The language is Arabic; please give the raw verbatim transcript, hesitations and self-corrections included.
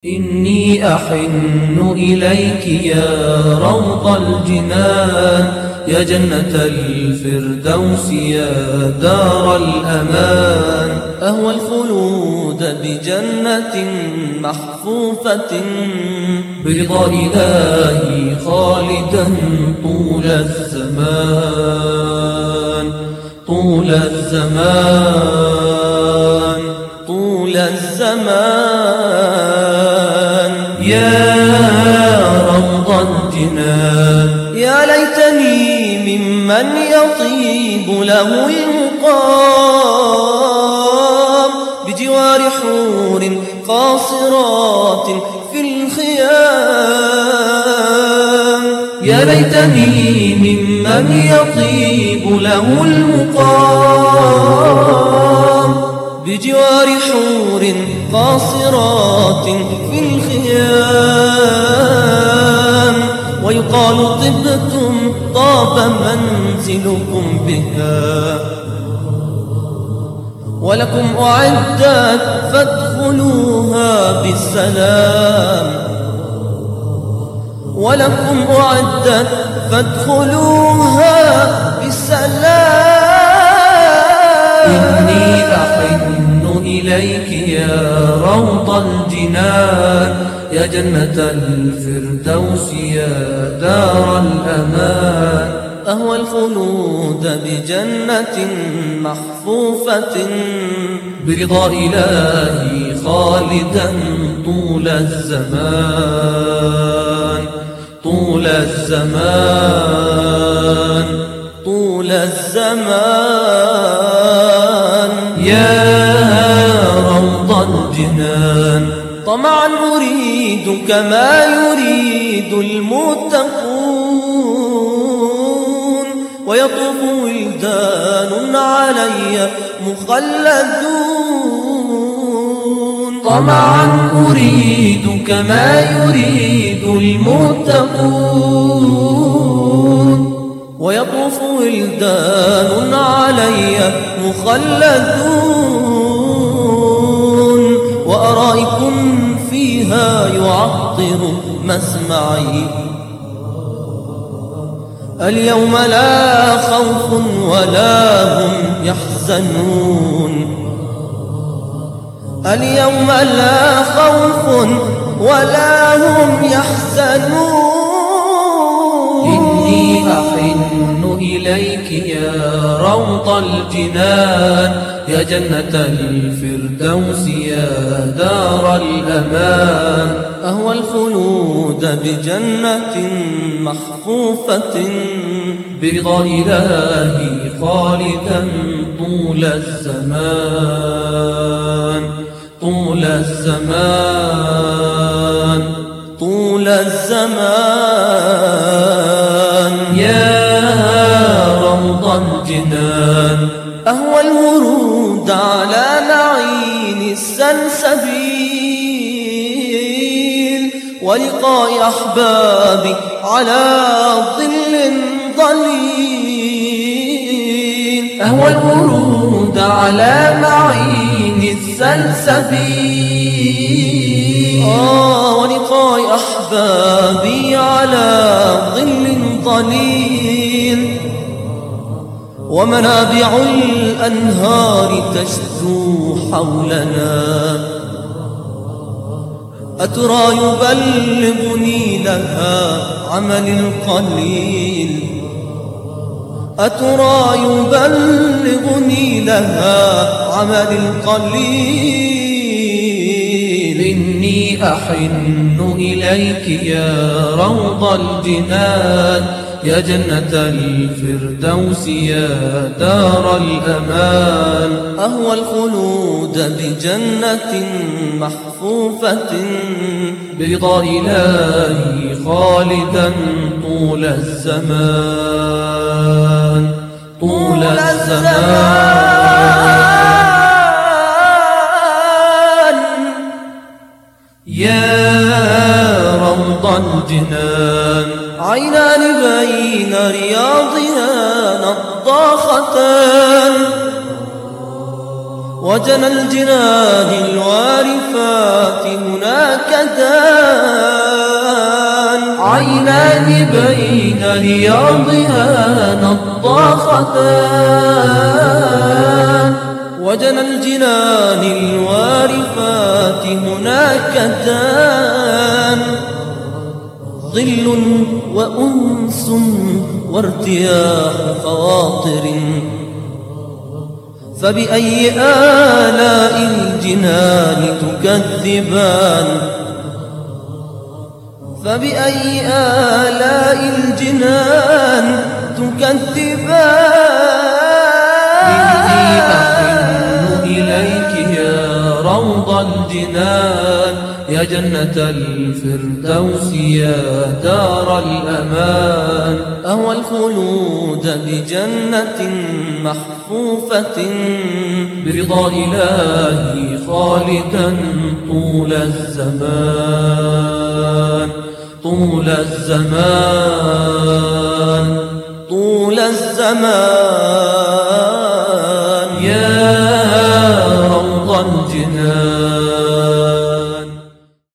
إني أحن إليك يا روض الجنان، يا جنة الفردوس يا دار الأمان. أهوى الخلود بجنة محفوفة برضا إلهي خالدا طول الزمان، طول الزمان، طول الزمان. يا روض الجنان، يا ليتني ممن يطيب له المقام بجوار حور قاصرات في الخيام. يا ليتني ممن يطيب له المقام بجوار حور قاصرات في الخيام. ويقال طبتم طاب منزلكم بها، ولكم أعدت فادخلوها بالسلام، ولكم أعدت فادخلوها بالسلام. إني أحن إليك يا روض الجنان، يا جنة الفردوس يا دار الأمان. أهوى الخلود بجنة محفوفة برضا إلهي خالدا طول الزمان، طول الزمان، طول الزمان. يا روض الجنان، طمعا أريد كما يريد المتقون، ويطوف ولدان علي مخلدون. طمعا أريد كما يريد المتقون، ويطوف ولدان علي مخلدون. وأرائكم فيها يعطر مسمعي، اليوم لا خوف ولا هم يحزنون، اليوم لا خوف ولا هم يحزنون. إني أحن إليك يا روض الجنان، يا جنة الفردوس يا دار الأمان. أهوى الخلود بجنة محفوفة برضا إلهي خالدا طول الزمان، طول الزمان، طول الزمان. يا روض الجنان، أهوى الورود على معين السلسبيل، ولقاء أحبابي على ظل ظليل. أهوى الورود على معين السلسبيل، آه ولقاء أحبابي على ظل ظليل. ومنابع الأنهار تشدو حولنا، أترى يبلغني لها عمل القليل، أترى يبلغني لها عمل القليل. إني أحن إليك يا روض الجنان، يا جنة الفردوس يا دار الأمان. أهوى الخلود بجنة محفوفة برضا إلهي خالدا طول الزمان، طول الزمان. يا روض الجنان، عينان بين رياضها نضاختان، وجنى الجنان الوارفات الوارفات هناك دان عينان بين رياضها نضاختان وجنى الجنان الوارفات هناك دان ظل وأنس وارتياح خواطر فبأي آلاء الجنان تكذبان فبأي آلاء الجنان تكذبان إني أحن إليك يا روض الجنان يا جنة الفردوس يا دار الأمان أهوى الخلود بجنة محفوفة برضا إلهي خالدا طول الزمان طول الزمان طول الزمان يا روض الجنان